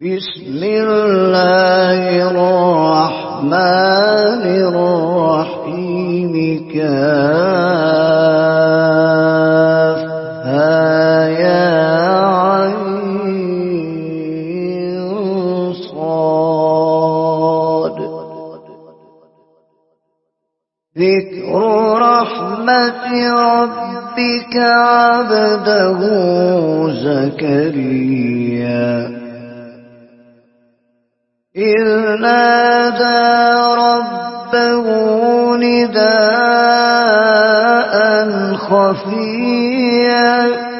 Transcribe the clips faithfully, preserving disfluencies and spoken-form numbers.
بسم الله الرحمن الرحيم كافها يا عين صاد ذكر رحمة ربك عبده زكريا إذ نادى ربه نداء خفيا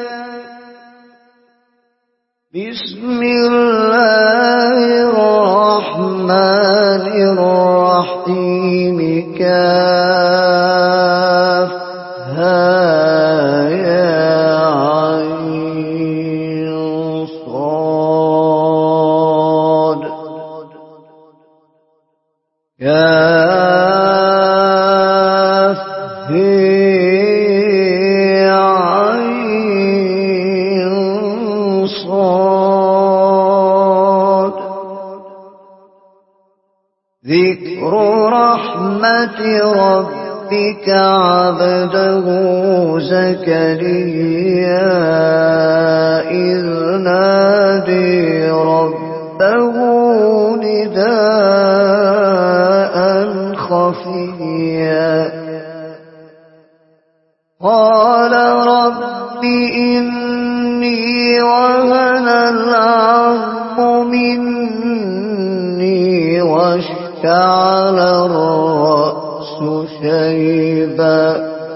بسم الله الرحمن الرحيم كافها يا عين صاد كافها عين صاد ذكر رحمة ربك عبده زكريا إذ نادى ربه نداء خفيا قال رب إني وهن العظم مني واشتعل الرأس شيبا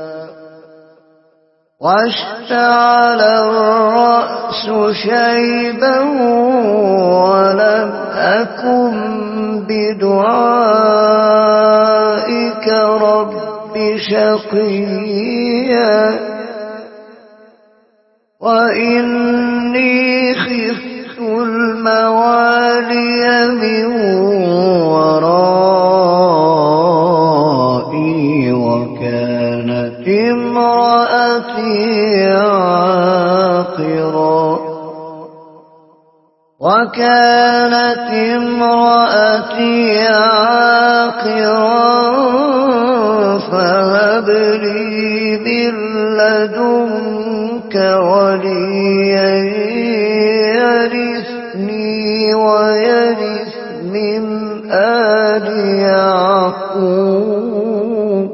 واشتعل الرأس شيبا ولم أكن بدعائك رب شقيا وإني خفت الموالي من ورائي وكانت امرأتي عاقرا وكانت امرأتي عاقرا فهب لي من لدنك وليا يرثني ويرث من آل يعقوب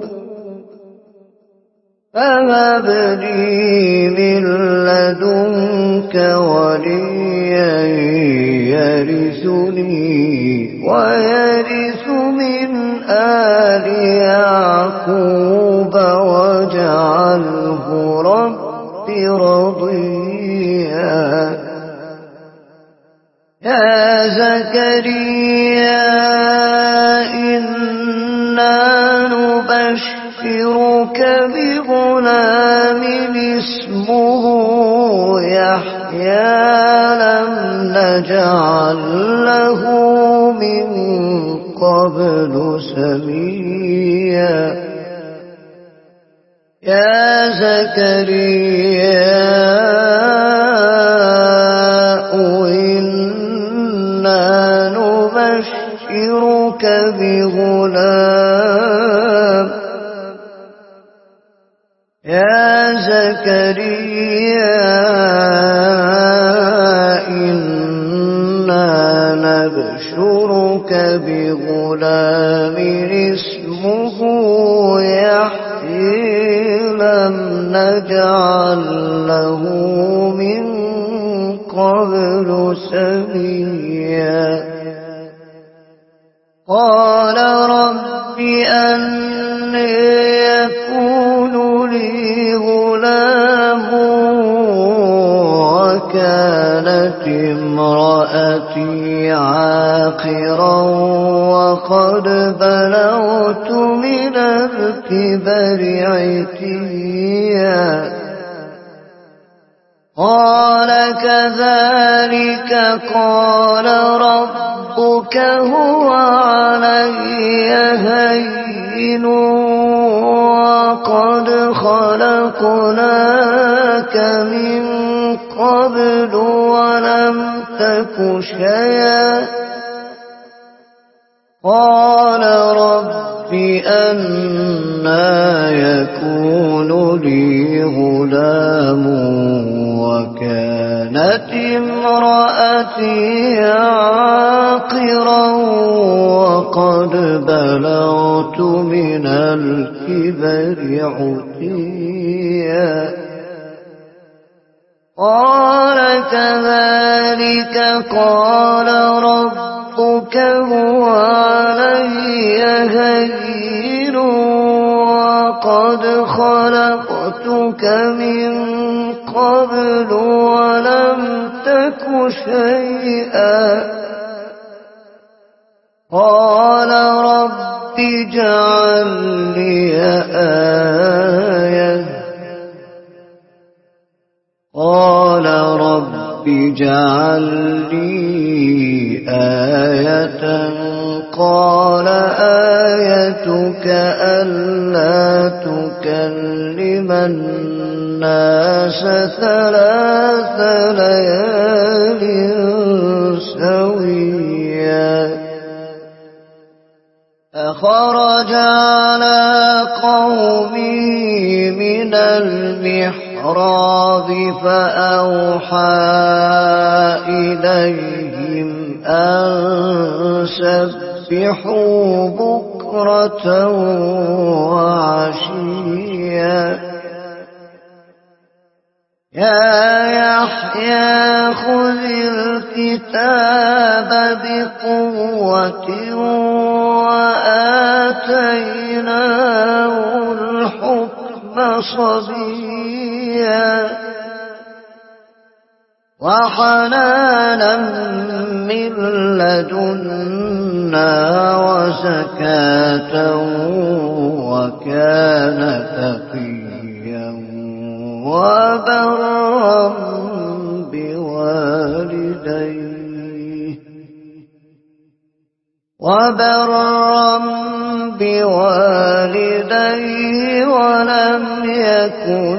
فهب لي من لدنك وليا يرثني ويرث من آل يعقوب واجعله رب رضيا يا زكريا إنا نبشرك بغلام اسمه يحيى لم نجعل له من قبل سميا يا زكريا إنا نبشرك بغلام يا زكريا إنا نبشرك بغلام اسمه يحيى لم نجعل له من قبل سميا قال رب أنى يكون لي غلام وكانت امرأتي عاقرا وقد بلغت من الكبر عتيا قال كذلك قال ربك هو علي هين وقد خلقناك من قبل ولم تك شيئا قال رب أنى يكون لي غلام وكانت امرأتي عاقرا وقد بلغت من الكبر عتيا قال كذلك قال ربك هو علي هين وقد خلقتك من قبل ولم تك شيئا قال رب اجعل لي آية قال رب اجعل لي آية قال آيتك ألا تكلم الناس ثلاث ليال سويا فخرج على قومه من المحراب فأوحى إليهم أن سبحوا بكرة وعشيا يا يحيى خذ الكتاب بقوة وآتيناه الحكم صبيا وحنانا من لدنا وزكاة وكان تقيا وبرا بوالديه وبرا بوالديه ولم يكن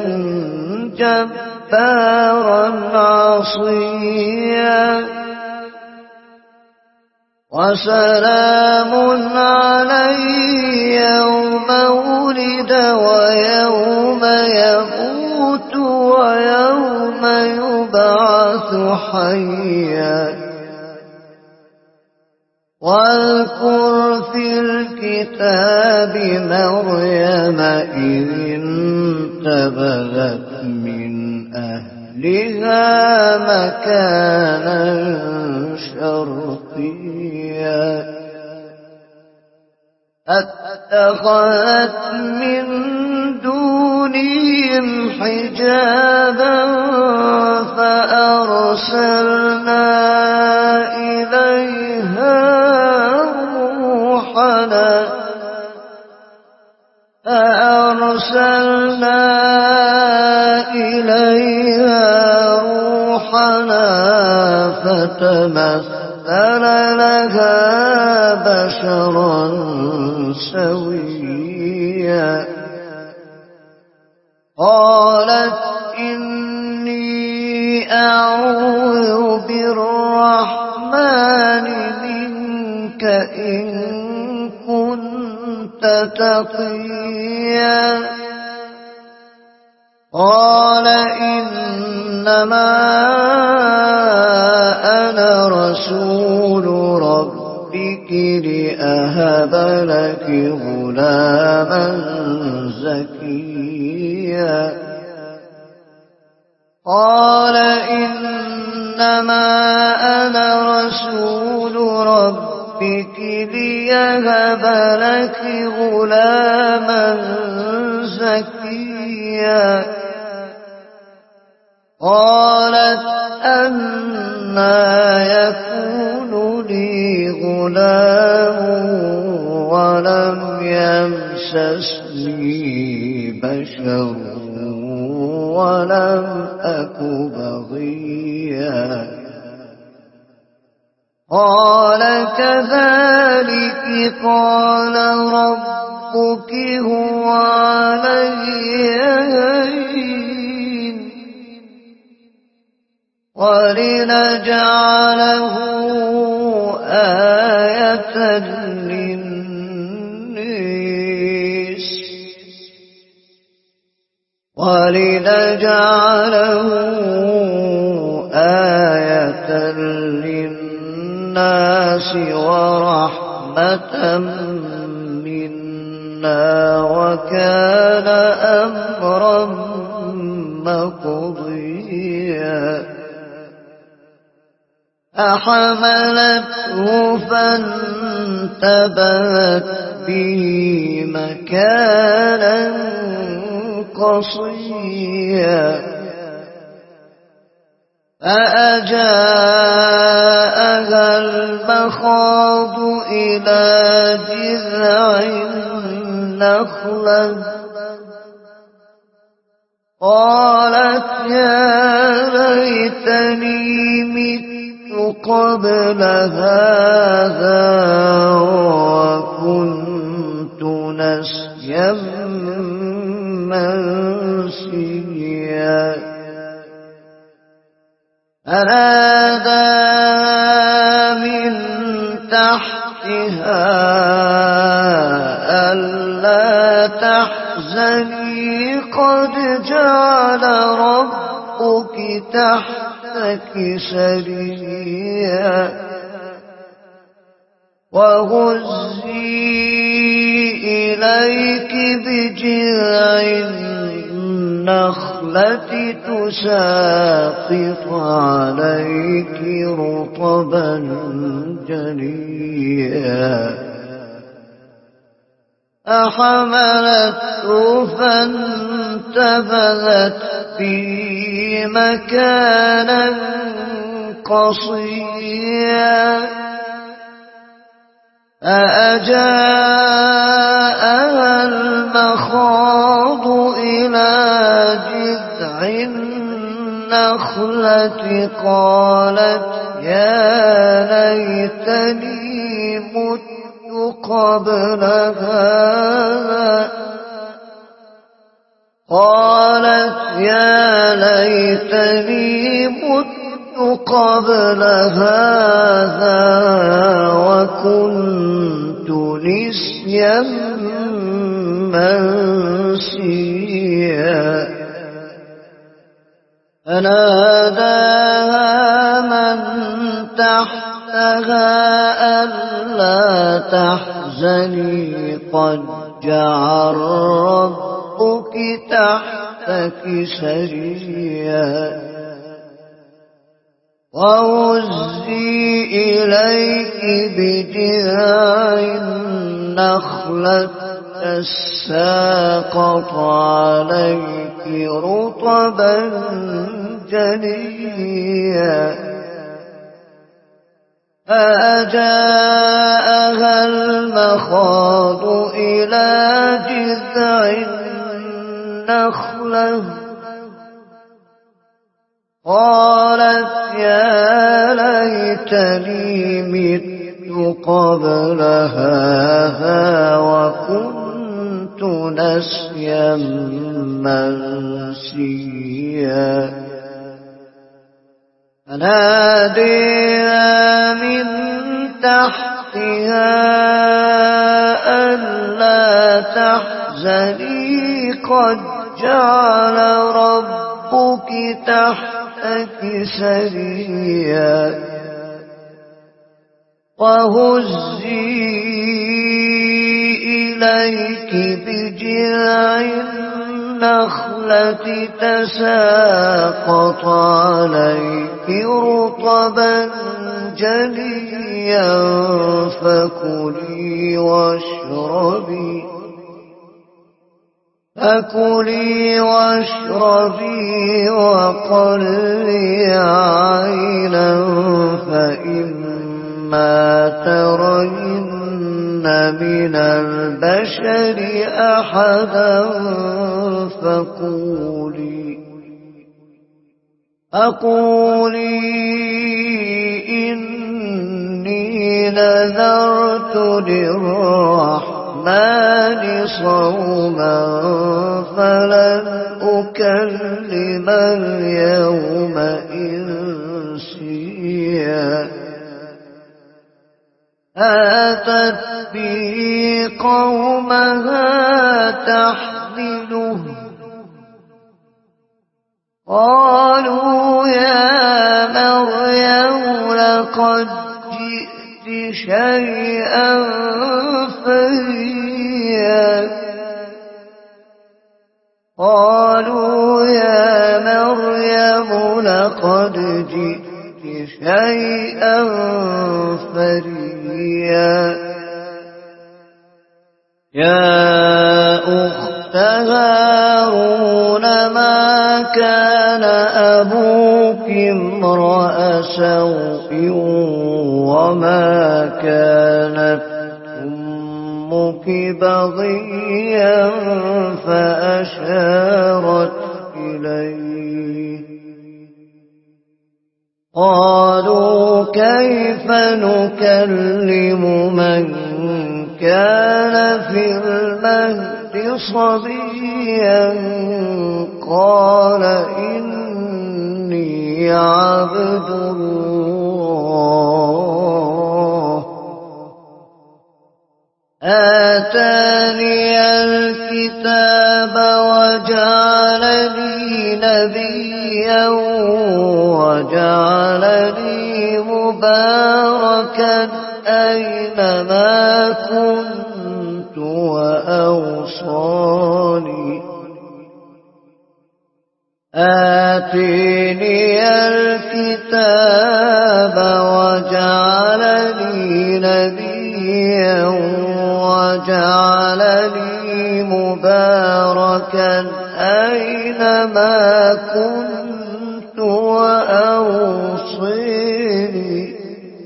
جبارا عصيا وسلام عليه يوم ولد ويوم يموت ويوم يبعث حيا واذكر في الكتاب مريم إذ انتبذت من أهلها مكانا شرقيا اتخذت من دونهم حجابا فأرسلنا إليها روحنا فأرسلنا إليها روحنا فتمثل لها بشرا سويا قالت إني أعوذ بالرحمن منك إن كنت تقيا قال إنما أنا رسول ربك لأهب لك غلاما زكيا قال إنما أنا رسول ربك ليهب لك غلاما زكيا قالت أنى يكون لي غلام ولم يمسسني بشر ولم أك بغيا قال كذلك قال ربك هو علي هين ولنجعله آية للناس ولنجعله آية للناس ورحمة منا وكان أمرا مقضيا أحملته فانتبذت به مكانا قصيا فأجاءها المخاض إلى جذع النخلة قالت يا ليتني مت قبل هذا وكنت نسيا منسيا فنادى من تحتها ألا تحزني قد جعل ربك تحتك سريا وهزي إليك بجذع النخلة تساقط عليك رطبا جنيا أحملته فانتبذت به مكانا قصيا فأجاءها المخاض إلى جذع النخلة قالت يا ليتني مت قبل هذا قالت يا ليتني مت قبل هذا وكنت نسيا منسيا فناداها من تحتها ألا تحزني قد جعل ربك تحتك سريا وهزي إليك بجذع النخلة تساقط عليك رطبا جنيا فأجاءها المخاض إلى جذع النخلة قالت يا ليتني مت قبل هذا وكنت نسيا منسيا فناديها من تحتها ألا تحزني قد جعل ربك تحتك سريا وهزي إليك بجذع النخلة تساقط عليك رطبا جنيا فكلي واشربي فكلي واشربي وقري عينا فإما ترين من البشر أحدا فقولي أقولي إني نذرت للرحمن صوما فلن أكلم اليوم إنسيا صبيا آتت به قومها تحمله قالوا يا مريم لقد جئت شيئا فريا قالوا يا مريم لقد جئت شيئا فريا يا أخت هارون ما كان أبوك امرأ سوء وما كانت أمك بغيا فأشارت إليه قالوا كيف نكلم من كان في المهد صبيا قال إني عبد الله آتاني الكتاب وجعلني نبيا وجعلني مباركا أينما كنت وأوصاني آتيني الكتاب وجعلني نبيا وجعلني مباركا أينما كنت وأوصيني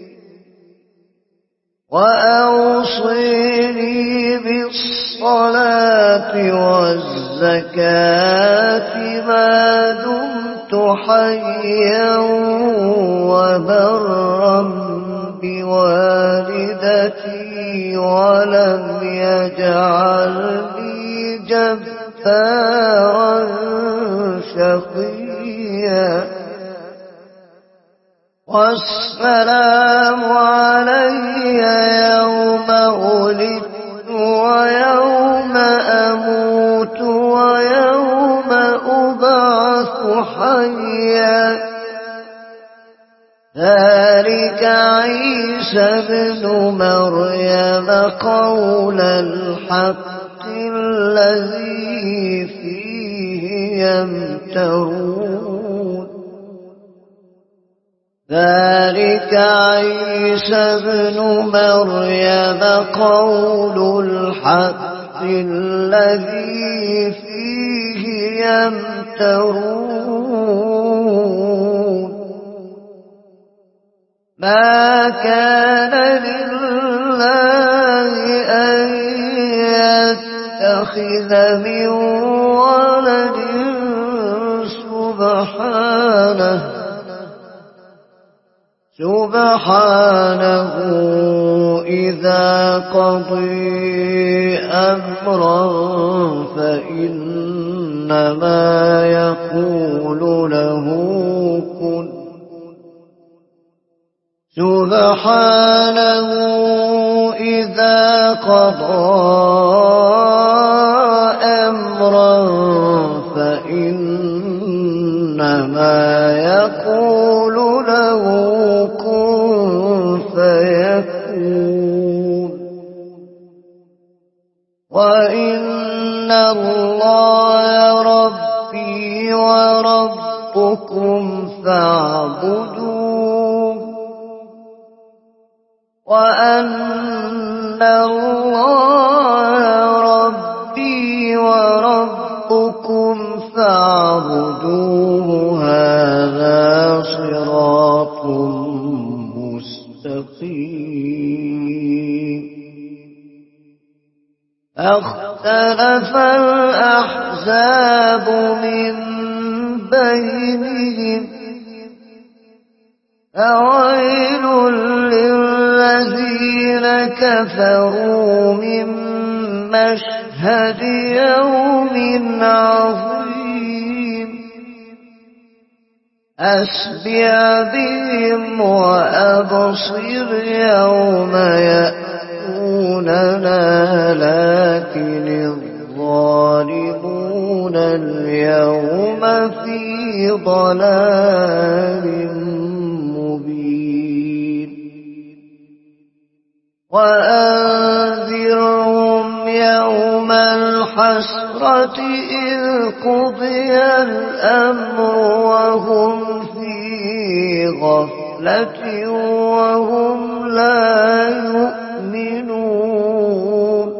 وأوصيني بالصلاة والزكاة ما دمت حيا وبرا بوالدتي ولم يجعلني جبارا شقيا والسلام علي يوم ولدت ويوم أموت ويوم أبعث حيا ذلك عيسى ابن مريم قول الحق الذي فيه يمترون ذلك عيسى ابن مريم قول الحق الذي فيه يمترون ما كان لله أن يتخذ من ولد سبحانه سبحانه إذا قضي أمرا فإنما يقول له كن سبحانه إذا قضى أمرا فإنما يقول له كن فيكون وإن الله ربي وربكم فاعبدوه وأن الله ربي وربكم فاعبدوه هذا صراط مستقيم اختلف الأحزاب من بينهم فويل للذين كفروا من مشهد يوم عظيم أسمع بهم وأبصر يوم يأتوننا لكن الظالمون اليوم في ضلال مبين وأنذرهم يوم الحسرة إذ قضي الأمر وهم في غفلة وهم لا يؤمنون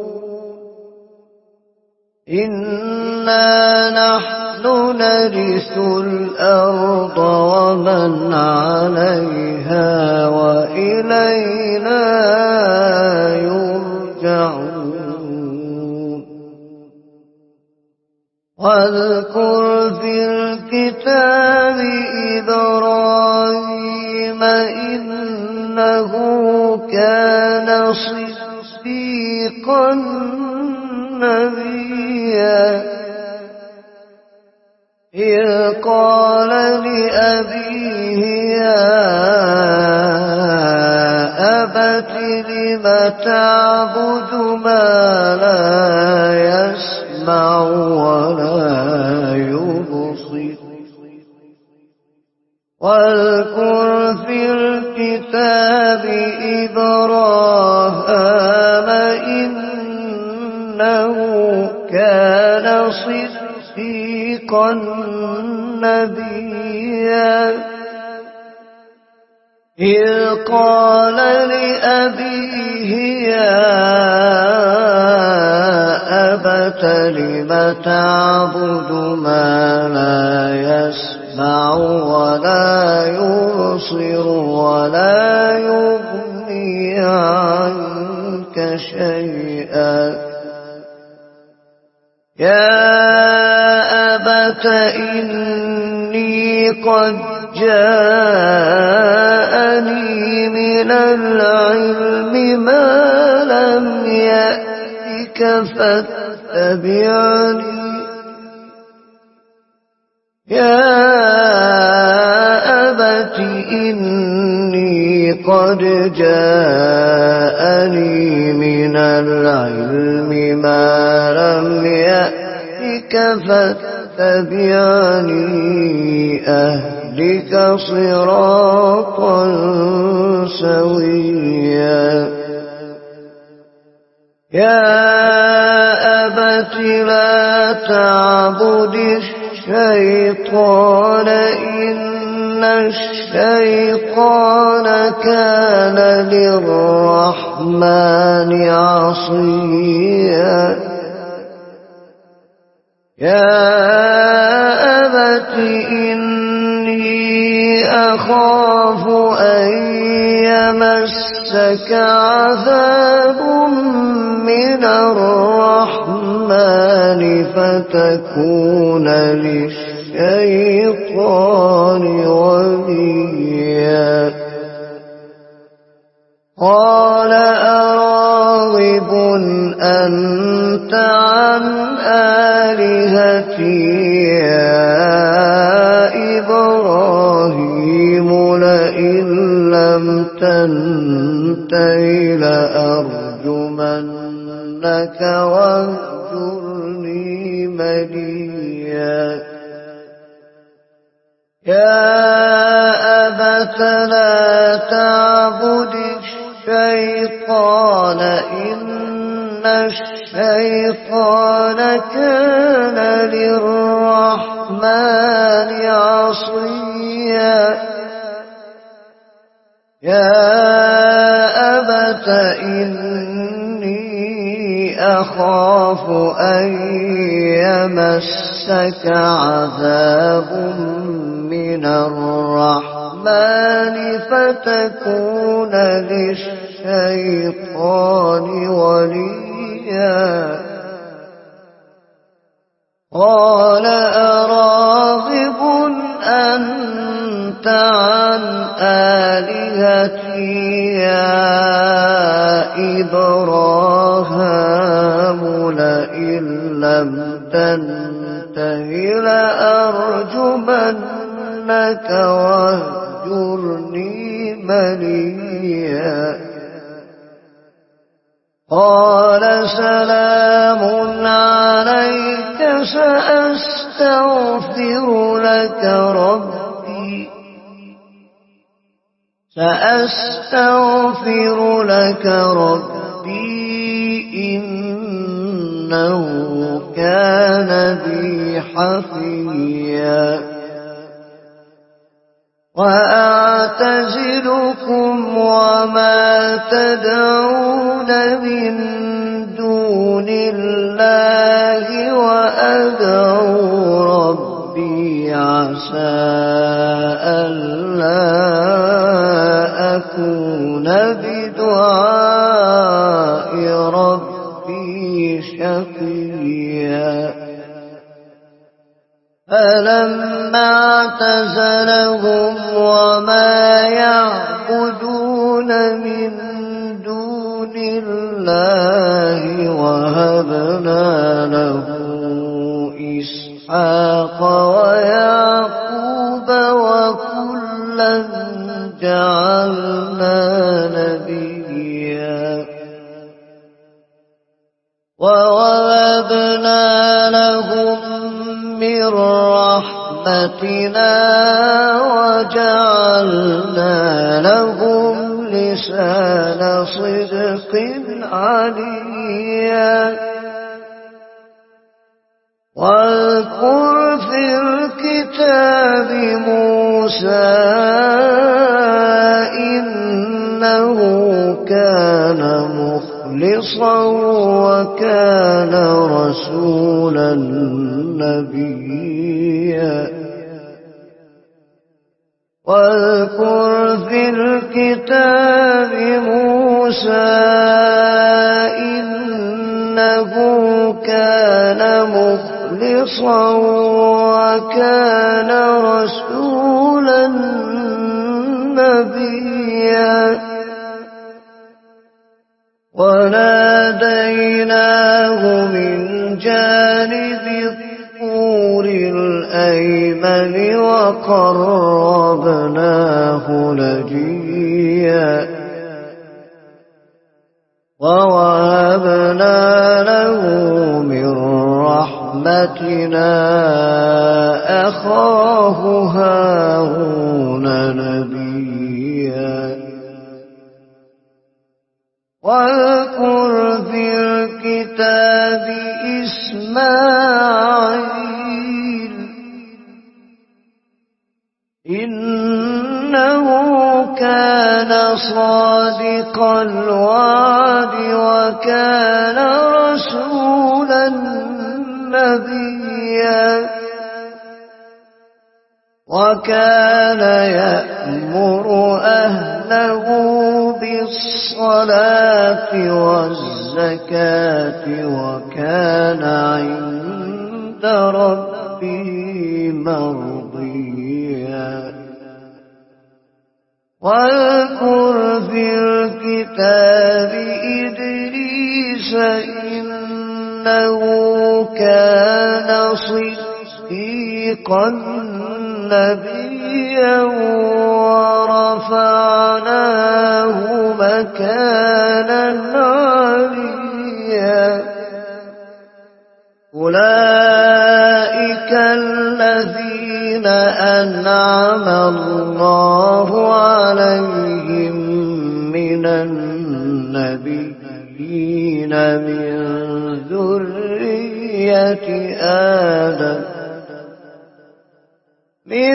إنا نحن نرث الأرض ومن عليها وإلينا يرجعون واذكر في الكتاب إبراهيم إنه كان صديقا نبيا إذ قال لأبيه يا أبت لم تعبد ما لا يسمع ولا يبصر واذكر في الكتاب إبراهام إنه كان صديقا نبيا إذ قال لأبيه يا أبت لم تعبد ما لا يسمع ولا يبصر ولا يغني عنك شيئا يا أبت إني قد جاءني من العلم ما لم يأتك فاتبعني يا أبت إني قد جاءني من العلم ما لم يأتك فاتبعني أهدك صراطا سويا يا أبت لا تعبد الشيطان إن الشيطان كان للرحمن عصيا يا أبت إني أخاف أن يمسك عذاب من الرحمن فتكون للشيطان وليا قال أراغب أنت عن آلهتي يا إبراهيم لئن لم تنته لأرجمنك واهجرني مليا يا أبت لا تعبد الشيطان إن الشيطان كان للرحمن عصيا يا أبت إني أخاف أن يمسك عذاب من الرحمن فتكون للشيطان وليا قال أراغب أنت عن آلهتي يا إبراهيم لئن لم تنته لأرجمنك يبغونك واهجرني مليا قال سلام عليك سأستغفر لك ربي سأستغفر لك ربي إنه كان بي حفيا وأعتزلكم وما تدعون من دون الله وأدعو ربي عسى ألا أكون بدعاء ربي شقيا فلما اعتزلهم وما يعبدون من دون الله وهبنا له إسحاق ويعقوب وكلا جعلنا نبيا ووهبنا لهم من رحمتنا وجعلنا لهم لسان صدق عليا واذكر في الكتاب موسى إنه كان مخلصا وكان رسولا نبيا واذكر في الكتاب موسى إنه كان مخلصا وكان رسولا نبيا وناديناه من جانب الطور الأيمن وقربناه نجيا ووهبنا له من رحمتنا أخاه هارون نبيا واذكر في الكتاب إسماعيل إنه كان صادق الوعد وكان رسولا نبيا وكان يأمر أهله بالصلاة والزكاة وكان عند ربه مرضيا واذكر في الكتاب إدريس إنه كان صديقا نبيا ورفعناه مكانا عليا أولئك الذين أنعم الله عليهم من النبيين من ذرية آدم من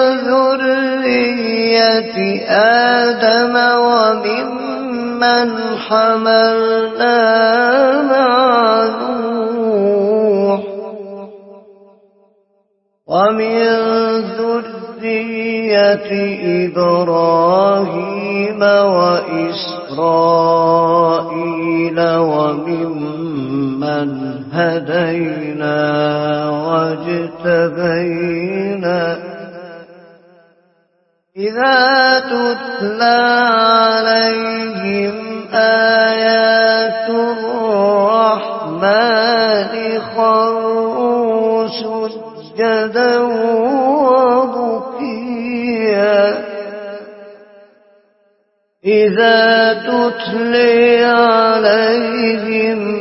ذرية آدم وممن حملنا مع نوح ومن ذرية إبراهيم وإسرائيل وممن هدينا واجتبينا إذا تتلى عليهم آيات الرحمن خروا سجدا وبكيا إذا تتلي عليهم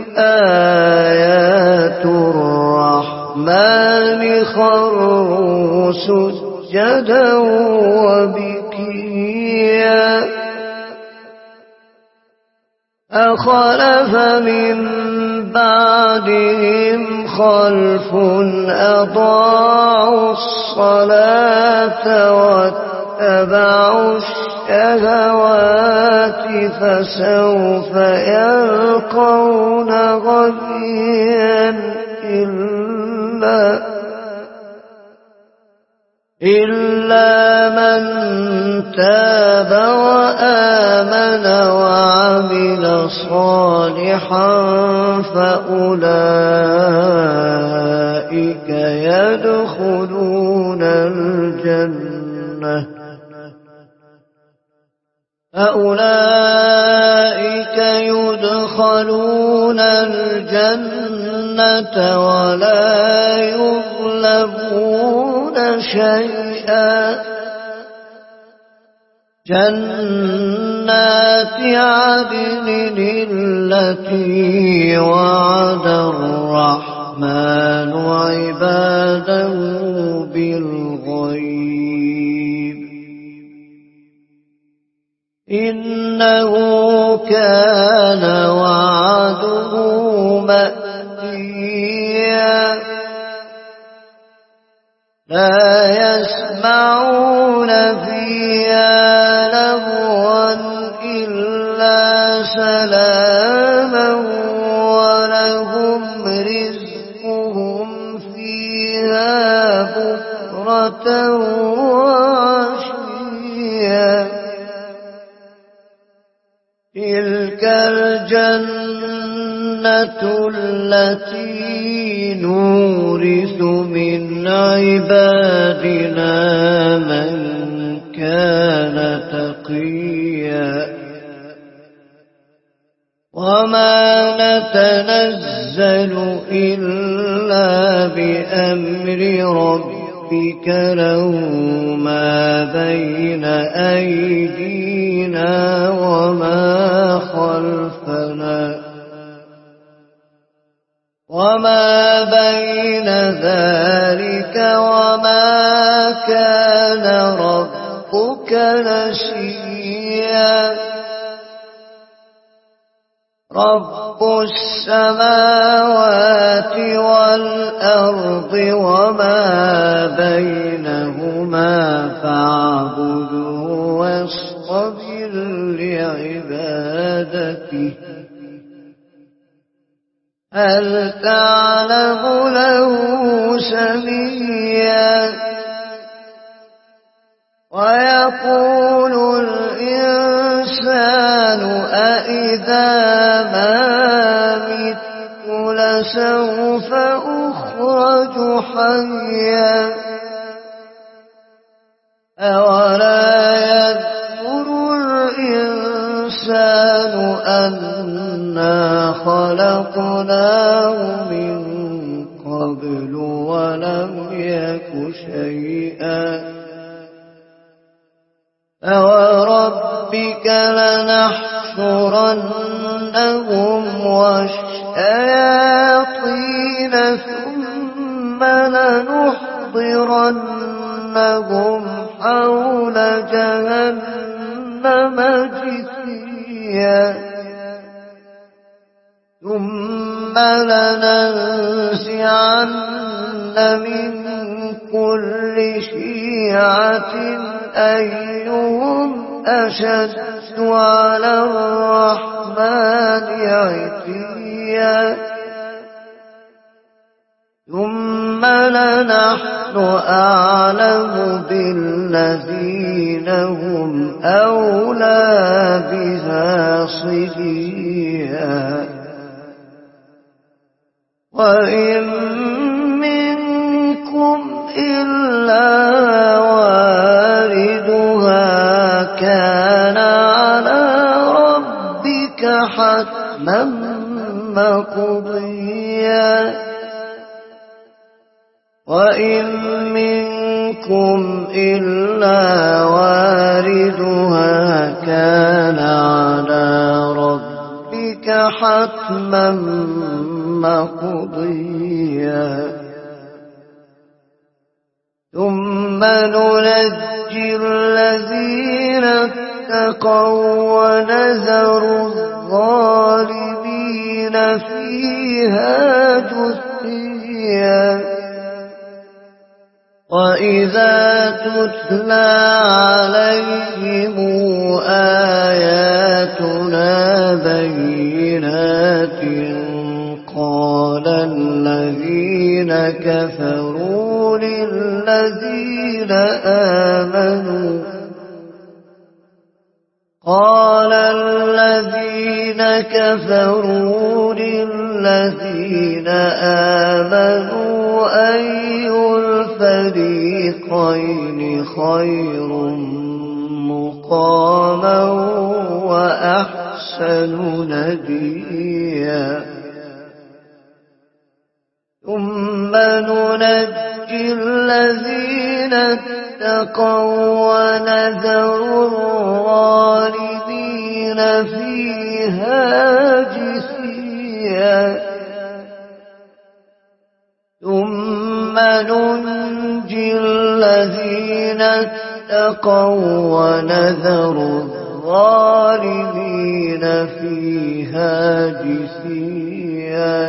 آيات الرحمن خروا سجدا وبكيا فخلف من بعدهم خلف أضاعوا الصلاة واتبعوا الشهوات فسوف يلقون غيا إلا إلا من تاب وآمن وعمل صالحا فأولئك يدخلون الجنة فأولئك يدخلون الجنة ولا يظلمون شيئا جنات عدن التي وعد الرحمن عباده بالغيب إنه كان وعده مأتيا لا يسمعون فيها لغوا إلا سلاما ولهم رزقهم فيها بكرة وعشيا تلك الجنة التي نورث من عبادنا من كان تقيا وما نتنزل إلا بأمر ربك له ما بين أيدينا وما خلفنا وما بين ذلك وما كان ربك نسيا رب السماوات والأرض وما بينهما فاعبده واصطبر لعبادته هل تعلم له سميا ويقول الإنسان أإذا ما مت لسوف أخرج حيا أولا يذكر الإنسان أنا خلقناه من قبل ولم يك شيئا فوربك لنحشرنهم والشياطين ثم لنحضرنهم حول جهنم جثيا ثم لننزعن من كل شيعة أيهم أشد على الرحمن عتيا ثم لنحن أعلم بالذين هم أولى بها صليا وإن منكم إلا واردها كان على ربك حتما مقضيا وإن منكم منكم إلا واردها كان على ربك حتما مقضيا ثم ننجي الذين اتقوا ونذر الظالمين فيها جثيا وإذا تتلى عليهم آياتنا بينات قال الذين كفروا للذين آمنوا قال الذين كفروا للذين آمنوا أي الفريقين خير مقاما وأحسن نديا ثم ننجي الذين اتقوا ونذر الظالمين فيها جثيا ثم ننجي الذين اتقوا ونذر الظالمين فيها جثيا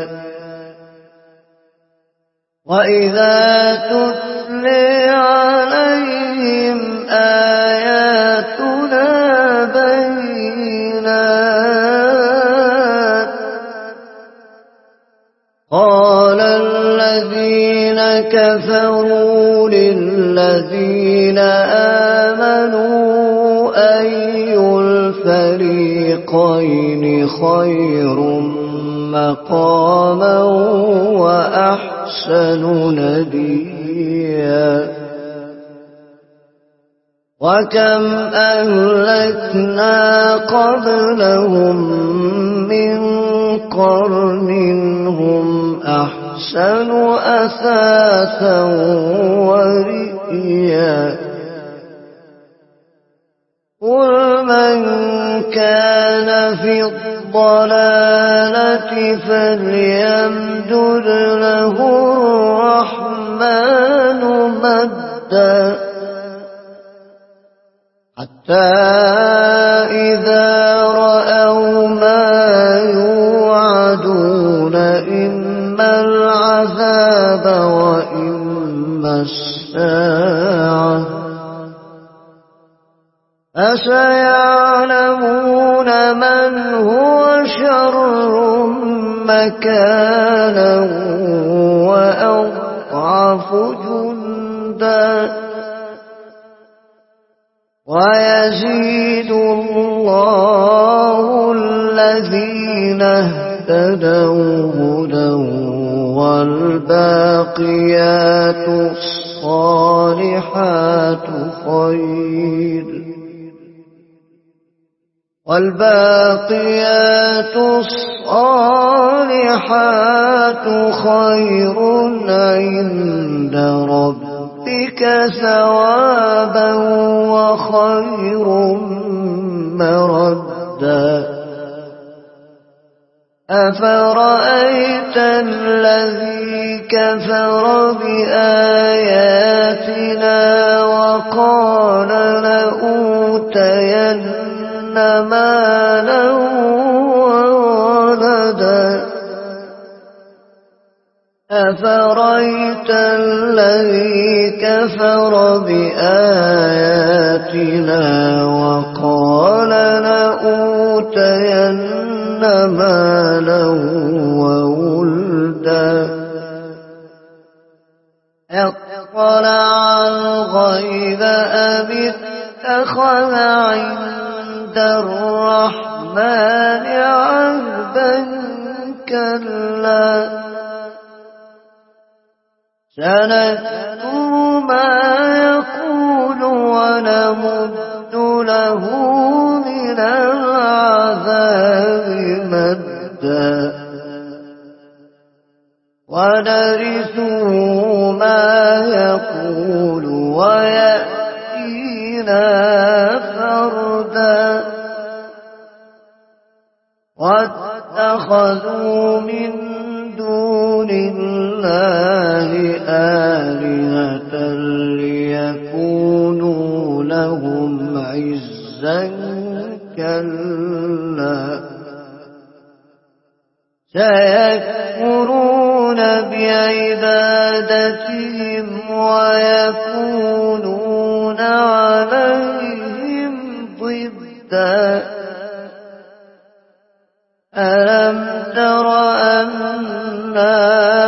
وإذا تتلي عليهم آياتنا بينات قال الذين كفروا للذين آمنوا أي الفريقين خير مقاما وأحسن نديا وكم أهلكنا قبلهم من قرن هم أحسن أثاثا ورئيا قل من كان في الضلالة فليمدد له الرحمن مدا حتى إذا رأوا ما يوعدون إما العذاب وإما الساعة فسيعلمون من هو شر مكانا وأضعف جندا ويزيد الله الذين اهتدوا هدى والباقيات الصالحات خير والباقيات الصالحات خير عند ربك ثوابا وخير مردا أفرأيت الذي كفر بآياتنا وقال لأوتين مالا وولدا أفرأيت الذي كفر بآياتنا وقال لأوتين مالا وولدا اطلع الغيب أم اتخذ عند الرحمن عهدا كلا سنكتب ما يقول ونمد له من العذاب مدا ونرثه ما يقول ويأتينا فردا واتخذوا من دون الله آلهة ليكونوا لهم عزا كلا سيكفرون بعبادتهم ويكونون عليهم ضدا ألم تر أنا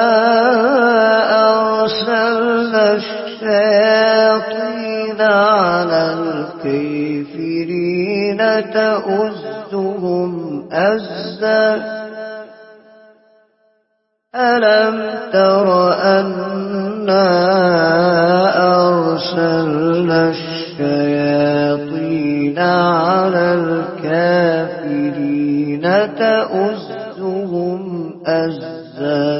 أرسلنا الشياطين على الكافرين تؤزهم أزا ألم تر أنا أرسلنا الشياطين على الكافرين تؤزهم أزا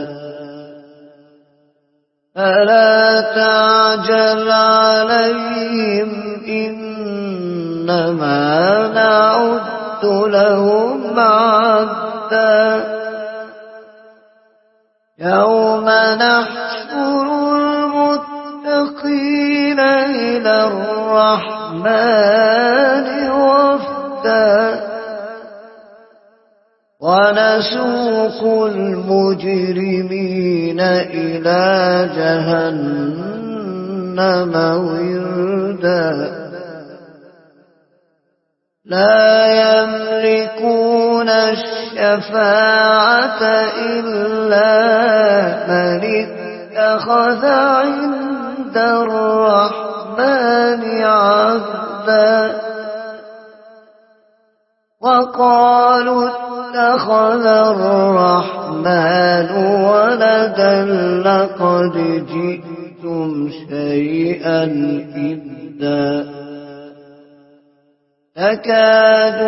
فلا تعجل عليهم إنما نعد لهم عدا يوم نحشر المتقين إلى الرحمن وفدا ونسوق المجرمين إلى جهنم وردا لا يملكون الشفاعة إلا من اتخذ عند الرحمن عهدا وقالوا اتخذ الرحمن ولدا لقد جئتم شيئا إدا تكاد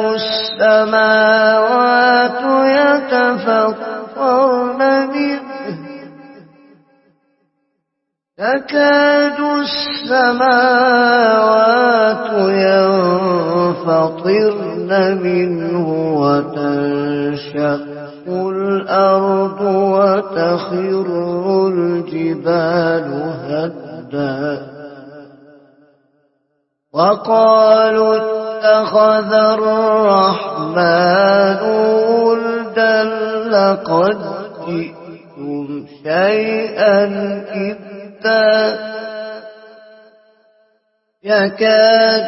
السماوات يتفطرن منه تكاد السماوات ينفطرن منه وتنشق الأرض وتخر الجبال هدا وقالوا اتخذ الرحمن ولدا لقد جئتم شيئا إدا يكاد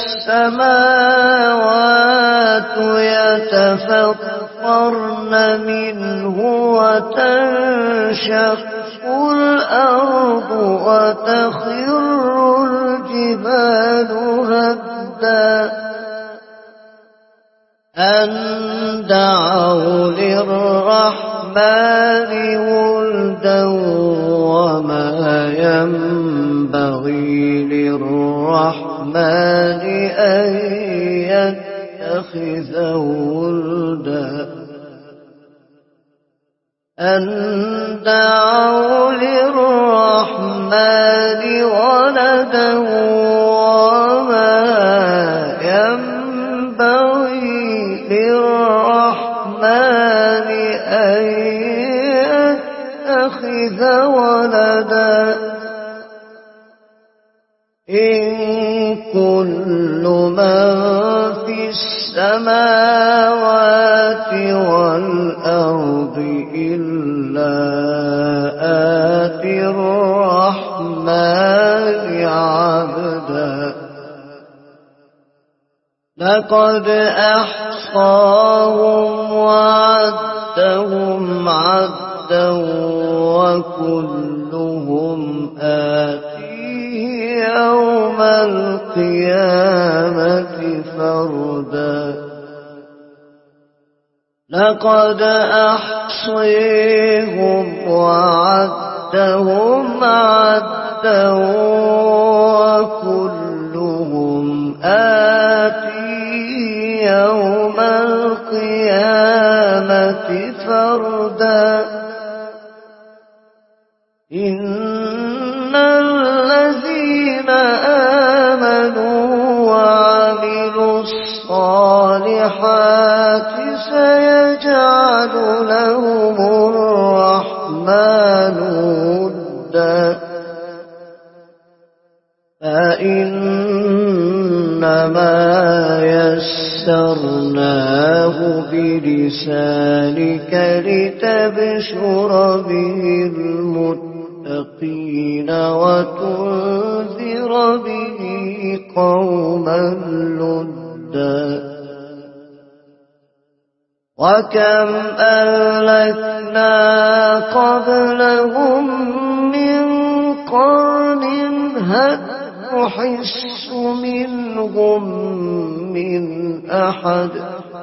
السماوات يتفطرن منه وتنشق الأرض وتخر الجبال هدا أن دعوا للرحمن ولدا وما ينبغي للرحمن أن يتخذ ولدا أن دعوا للرحمن ولدا وما ينبغي للرحمن أن يتخذ ولدا إن كل من في السماوات والأرض إلا آتي الرحمن عبدا لقد أحصاهم وعدهم عدا وكلهم آتيه يوم القيامة فردا لقد أحصيهم وعدهم عدا وكلهم آتيه يوم القيامة فردا إن الذين سيجعل لهم الرحمن ودا فإنما يسرناه بلسانك لتبشر به المتقين وتنذر به قوما لدا وكم أهلكنا قبلهم من قرن هل تحس منهم من أحد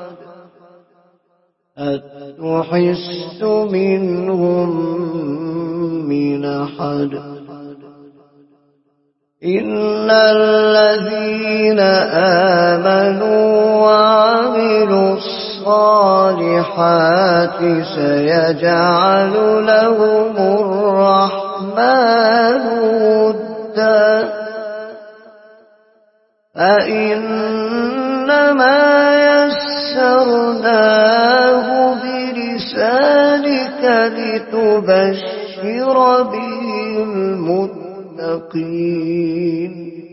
هل تحس منهم من أحد إن الذين آمنوا وعملوا الصالحات سيجعل لهم الرحمن ودا فإنما يسرناه بلسانك لتبشر به المتقين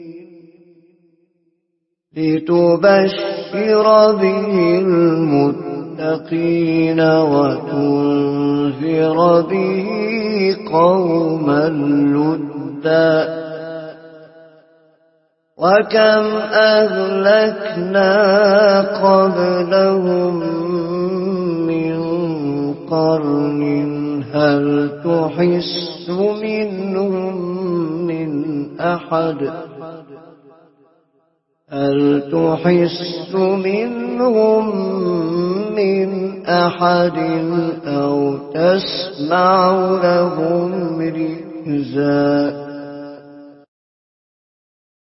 لتبشر به المتقين وتنذر به قوما لدا وكم أهلكنا قبلهم من قرن هل تحس منهم من أحد هل تحس منهم من أحد أو تسمع لهم ركزا